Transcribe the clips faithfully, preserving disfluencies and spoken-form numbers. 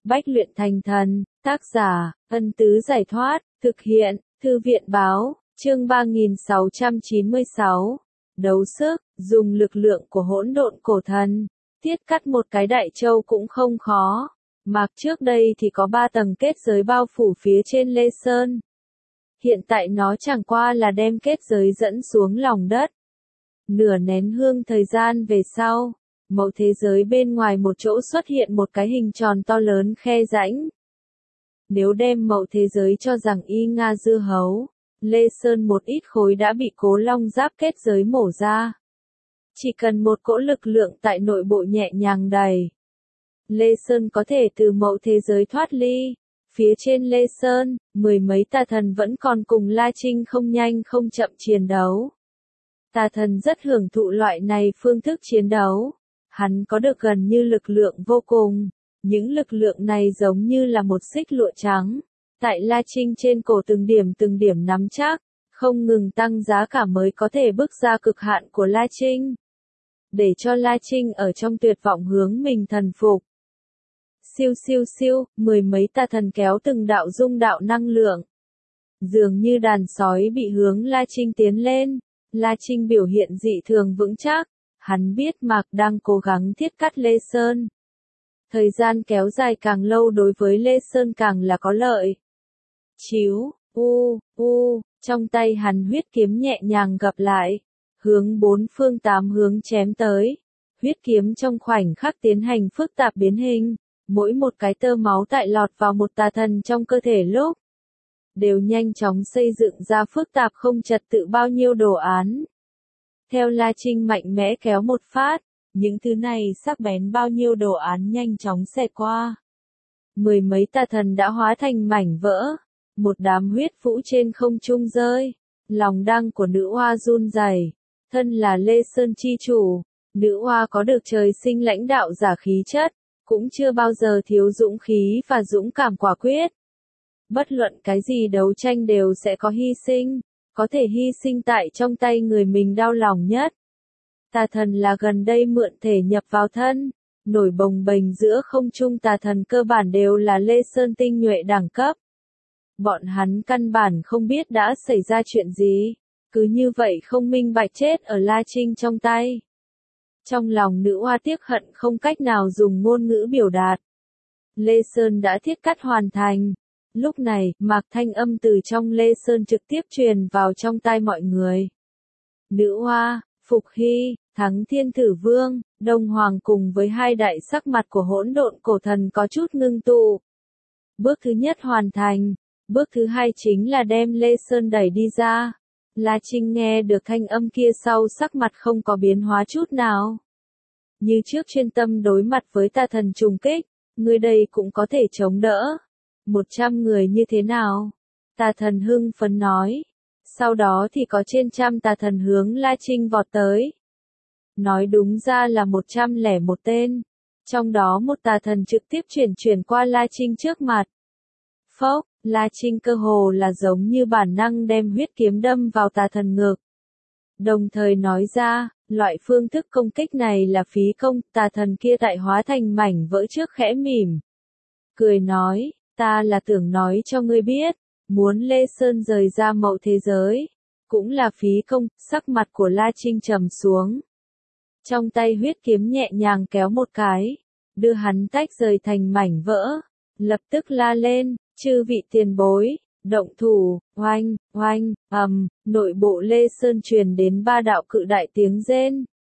Bách luyện thành thần, tác giả, Ân Tứ Giải Thoát, thực hiện, Thư viện Báo, chương ba nghìn sáu trăm chín mươi sáu. Đấu sức, dùng lực lượng của hỗn độn cổ thần, tiết cắt một cái đại châu cũng không khó. Mạc trước đây thì có ba tầng kết giới bao phủ phía trên Lê Sơn. Hiện tại nó chẳng qua là đem kết giới dẫn xuống lòng đất. Nửa nén hương thời gian về sau, mẫu thế giới bên ngoài một chỗ xuất hiện một cái hình tròn to lớn khe rãnh. Nếu đem mẫu thế giới cho rằng y nga dưa hấu, Lê Sơn một ít khối đã bị Cố Long Giáp kết giới mổ ra. Chỉ cần một cỗ lực lượng tại nội bộ nhẹ nhàng đẩy, Lê Sơn có thể từ mẫu thế giới thoát ly. Phía trên Lê Sơn, mười mấy tà thần vẫn còn cùng La Trinh không nhanh không chậm chiến đấu. Tà thần rất hưởng thụ loại này phương thức chiến đấu. Hắn có được gần như lực lượng vô cùng. Những lực lượng này giống như là một xích lụa trắng. Tại La Trinh trên cổ từng điểm từng điểm nắm chắc, không ngừng tăng giá cả mới có thể bước ra cực hạn của La Trinh. Để cho La Trinh ở trong tuyệt vọng hướng mình thần phục. Siêu siêu siêu, mười mấy tà thần kéo từng đạo dung đạo năng lượng. Dường như đàn sói bị hướng La Trinh tiến lên. La Trinh biểu hiện dị thường vững chắc. Hắn biết Mạc đang cố gắng thiết cắt Lê Sơn. Thời gian kéo dài càng lâu đối với Lê Sơn càng là có lợi. Chíu, u, u, trong tay hắn huyết kiếm nhẹ nhàng gập lại. Hướng bốn phương tám hướng chém tới. Huyết kiếm trong khoảnh khắc tiến hành phức tạp biến hình. Mỗi một cái tơ máu tại lọt vào một tà thần trong cơ thể lúc, đều nhanh chóng xây dựng ra phức tạp không trật tự bao nhiêu đồ án. Theo La Trinh mạnh mẽ kéo một phát, những thứ này sắc bén bao nhiêu đồ án nhanh chóng xẹt qua. Mười mấy tà thần đã hóa thành mảnh vỡ, một đám huyết vũ trên không trung rơi. Lòng đăng của nữ hoa run rẩy, thân là Lê Sơn chi chủ, nữ hoa có được trời sinh lãnh đạo giả khí chất. Cũng chưa bao giờ thiếu dũng khí và dũng cảm quả quyết. Bất luận cái gì đấu tranh đều sẽ có hy sinh, có thể hy sinh tại trong tay người mình đau lòng nhất. Tà thần là gần đây mượn thể nhập vào thân, nổi bồng bềnh giữa không trung tà thần cơ bản đều là Lê Sơn tinh nhuệ đẳng cấp. Bọn hắn căn bản không biết đã xảy ra chuyện gì, cứ như vậy không minh bạch chết ở La Trinh trong tay. Trong lòng nữ hoa tiếc hận không cách nào dùng ngôn ngữ biểu đạt. Lê Sơn đã thiết cắt hoàn thành. Lúc này, Mạc thanh âm từ trong Lê Sơn trực tiếp truyền vào trong tai mọi người. Nữ hoa, Phục Hy, Thắng Thiên Thử Vương, Đông Hoàng cùng với hai đại sắc mặt của hỗn độn cổ thần có chút ngưng tụ. Bước thứ nhất hoàn thành. Bước thứ hai chính là đem Lê Sơn đẩy đi ra. La Trinh nghe được thanh âm kia sau sắc mặt không có biến hóa chút nào. Như trước chuyên tâm đối mặt với tà thần trùng kích, người đây cũng có thể chống đỡ. Một trăm người như thế nào? Tà thần hưng phấn nói. Sau đó thì có trên trăm tà thần hướng La Trinh vọt tới. Nói đúng ra là một trăm lẻ một tên. Trong đó một tà thần trực tiếp chuyển chuyển qua La Trinh trước mặt. Phốc, La Trinh cơ hồ là giống như bản năng đem huyết kiếm đâm vào tà thần ngực. Đồng thời nói ra, loại phương thức công kích này là phí công, tà thần kia tại hóa thành mảnh vỡ trước khẽ mỉm. Cười nói, ta là tưởng nói cho ngươi biết, muốn Lê Sơn rời ra mậu thế giới, cũng là phí công, sắc mặt của La Trinh trầm xuống. Trong tay huyết kiếm nhẹ nhàng kéo một cái, đưa hắn tách rời thành mảnh vỡ, lập tức la lên, chư vị tiền bối. Động thủ, oanh, oanh, ầm, nội bộ Lê Sơn truyền đến ba đạo cự đại tiếng rên.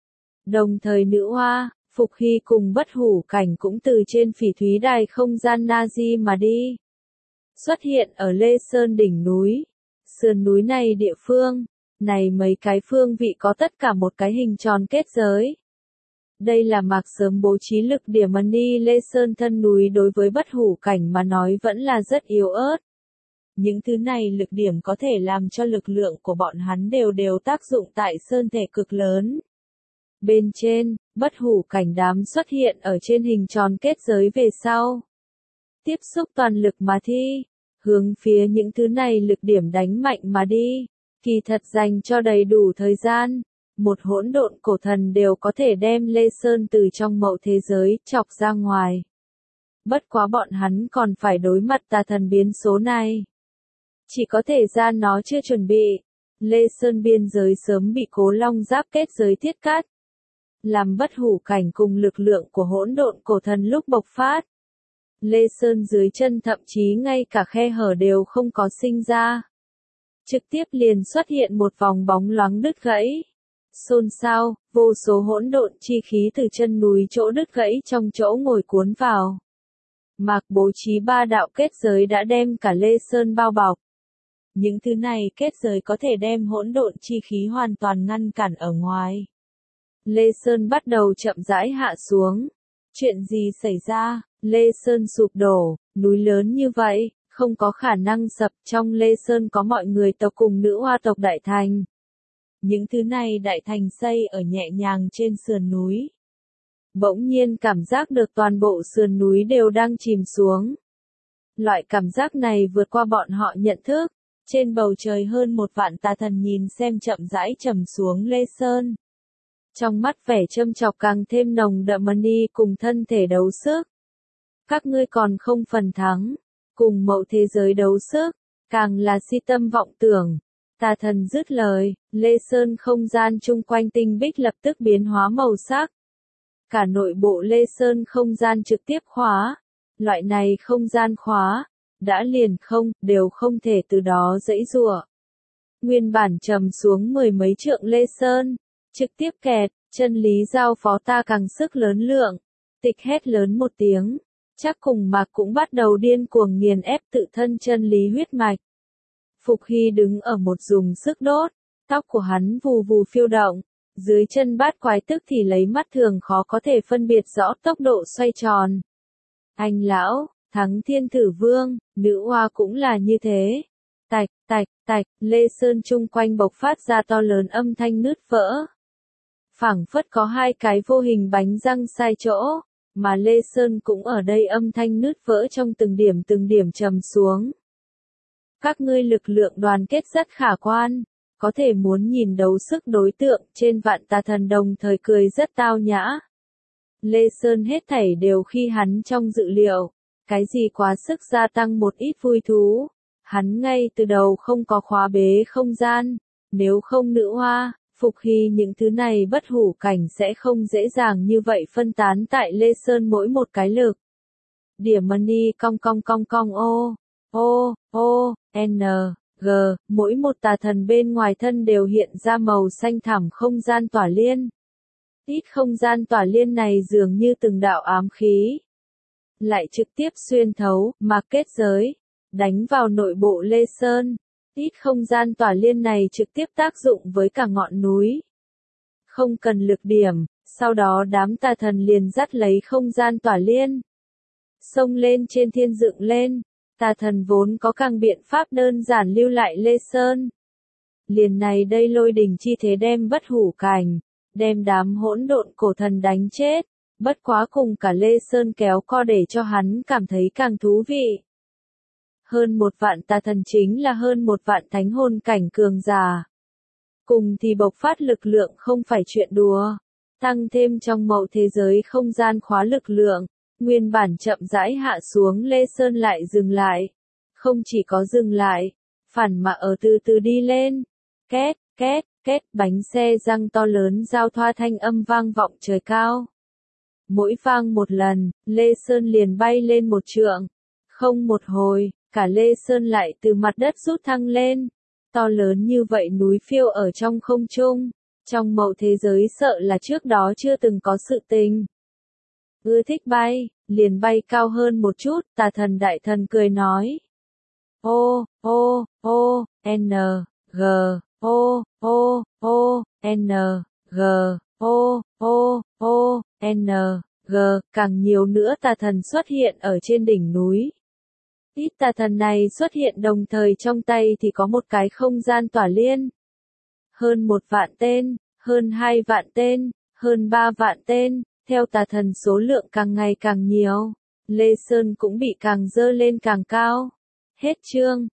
Đồng thời nữ hoa, Phục Hy cùng Bất Hủ Cảnh cũng từ trên phỉ thúy đài không gian Nazi mà đi. Xuất hiện ở Lê Sơn đỉnh núi. Sườn núi này địa phương, này mấy cái phương vị có tất cả một cái hình tròn kết giới. Đây là Mạc sớm bố trí lực điểm Mani Lê Sơn thân núi đối với Bất Hủ Cảnh mà nói vẫn là rất yếu ớt. Những thứ này lực điểm có thể làm cho lực lượng của bọn hắn đều đều tác dụng tại sơn thể cực lớn. Bên trên, Bất Hủ Cảnh đám xuất hiện ở trên hình tròn kết giới về sau. Tiếp xúc toàn lực mà thi, hướng phía những thứ này lực điểm đánh mạnh mà đi. Kỳ thật dành cho đầy đủ thời gian, một hỗn độn cổ thần đều có thể đem Lê Sơn từ trong mậu thế giới chọc ra ngoài. Bất quá bọn hắn còn phải đối mặt tà thần biến số này. Chỉ có thể ra nó chưa chuẩn bị. Lê Sơn biên giới sớm bị Cố Long Giáp kết giới thiết cắt. Làm bất hủ cảnh cùng lực lượng của hỗn độn cổ thần lúc bộc phát. Lê Sơn dưới chân thậm chí ngay cả khe hở đều không có sinh ra. Trực tiếp liền xuất hiện một vòng bóng loáng đứt gãy. Xôn xao, vô số hỗn độn chi khí từ chân núi chỗ đứt gãy trong chỗ ngồi cuốn vào. Mạc bố trí ba đạo kết giới đã đem cả Lê Sơn bao bọc. Những thứ này kết giới có thể đem hỗn độn chi khí hoàn toàn ngăn cản ở ngoài. Lê Sơn bắt đầu chậm rãi hạ xuống. Chuyện gì xảy ra? Lê Sơn sụp đổ, núi lớn như vậy, không có khả năng sập. Trong Lê Sơn có mọi người tộc cùng nữ hoa tộc Đại Thành. Những thứ này Đại Thành xây ở nhẹ nhàng trên sườn núi. Bỗng nhiên cảm giác được toàn bộ sườn núi đều đang chìm xuống. Loại cảm giác này vượt qua bọn họ nhận thức. Trên bầu trời hơn một vạn tà thần nhìn xem chậm rãi trầm xuống Lê Sơn. Trong mắt vẻ châm chọc càng thêm nồng đậm mani cùng thân thể đấu sức. Các ngươi còn không phần thắng, cùng mậu thế giới đấu sức, càng là si tâm vọng tưởng. Tà thần dứt lời, Lê Sơn không gian chung quanh tinh bích lập tức biến hóa màu sắc. Cả nội bộ Lê Sơn không gian trực tiếp khóa. Loại này không gian khóa, đã liền không, đều không thể từ đó giãy giụa. Nguyên bản trầm xuống mười mấy trượng Lê Sơn, trực tiếp kẹt, chân lý giao phó ta càng sức lớn lượng. Tịch hét lớn một tiếng, chắc cùng Mạc cũng bắt đầu điên cuồng nghiền ép tự thân chân lý huyết mạch. Phục Hy đứng ở một dùng sức đốt, tóc của hắn vù vù phiêu động, dưới chân bát quái tức thì lấy mắt thường khó có thể phân biệt rõ tốc độ xoay tròn. Anh lão, thắng thiên thử vương, nữ hoa cũng là như thế. Tạch, tạch, tạch, Lê Sơn chung quanh bộc phát ra to lớn âm thanh nứt vỡ. Phảng phất có hai cái vô hình bánh răng sai chỗ, mà Lê Sơn cũng ở đây âm thanh nứt vỡ trong từng điểm từng điểm trầm xuống. Các ngươi lực lượng đoàn kết rất khả quan, có thể muốn nhìn đấu sức đối tượng trên vạn tà thần đồng thời cười rất tao nhã. Lê Sơn hết thảy đều khi hắn trong dự liệu, cái gì quá sức gia tăng một ít vui thú, hắn ngay từ đầu không có khóa bế không gian, nếu không nữ hoa, Phục Hy những thứ này bất hủ cảnh sẽ không dễ dàng như vậy phân tán tại Lê Sơn mỗi một cái lực. Điểm money cong cong cong cong ô, ô, ô, n, g, mỗi một tà thần bên ngoài thân đều hiện ra màu xanh thẳm không gian tỏa liên. Ít không gian tỏa liên này dường như từng đạo ám khí. Lại trực tiếp xuyên thấu, mà kết giới, đánh vào nội bộ Lê Sơn. Ít không gian tỏa liên này trực tiếp tác dụng với cả ngọn núi. Không cần lực điểm, sau đó đám tà thần liền dắt lấy không gian tỏa liên. Xông lên trên thiên dựng lên, tà thần vốn có càng biện pháp đơn giản lưu lại Lê Sơn. Liền này đây lôi đình chi thế đem bất hủ cảnh, đem đám hỗn độn cổ thần đánh chết, bất quá cùng cả Lê Sơn kéo co để cho hắn cảm thấy càng thú vị. Hơn một vạn tà thần chính là hơn một vạn thánh hồn cảnh cường giả. Cùng thì bộc phát lực lượng không phải chuyện đùa. Tăng thêm trong mậu thế giới không gian khóa lực lượng, nguyên bản chậm rãi hạ xuống Lê Sơn lại dừng lại. Không chỉ có dừng lại, phản mà ở từ từ đi lên. Két, két, két, bánh xe răng to lớn giao thoa thanh âm vang vọng trời cao. Mỗi vang một lần, Lê Sơn liền bay lên một trượng. Không một hồi, cả Lê Sơn lại từ mặt đất rút thăng lên. To lớn như vậy núi phiêu ở trong không trung. Trong mậu thế giới sợ là trước đó chưa từng có sự tình. Ưa thích bay, liền bay cao hơn một chút, tà thần đại thần cười nói. Ô, ô, ô, n, g, ô, ô, ô, n, g, ô, ô, ô, n, g, càng nhiều nữa tà thần xuất hiện ở trên đỉnh núi. Ít tà thần này xuất hiện đồng thời trong tay thì có một cái không gian tỏa liên. Hơn một vạn tên, hơn hai vạn tên, hơn ba vạn tên, theo tà thần số lượng càng ngày càng nhiều, Lê Sơn cũng bị càng dơ lên càng cao. Hết chương.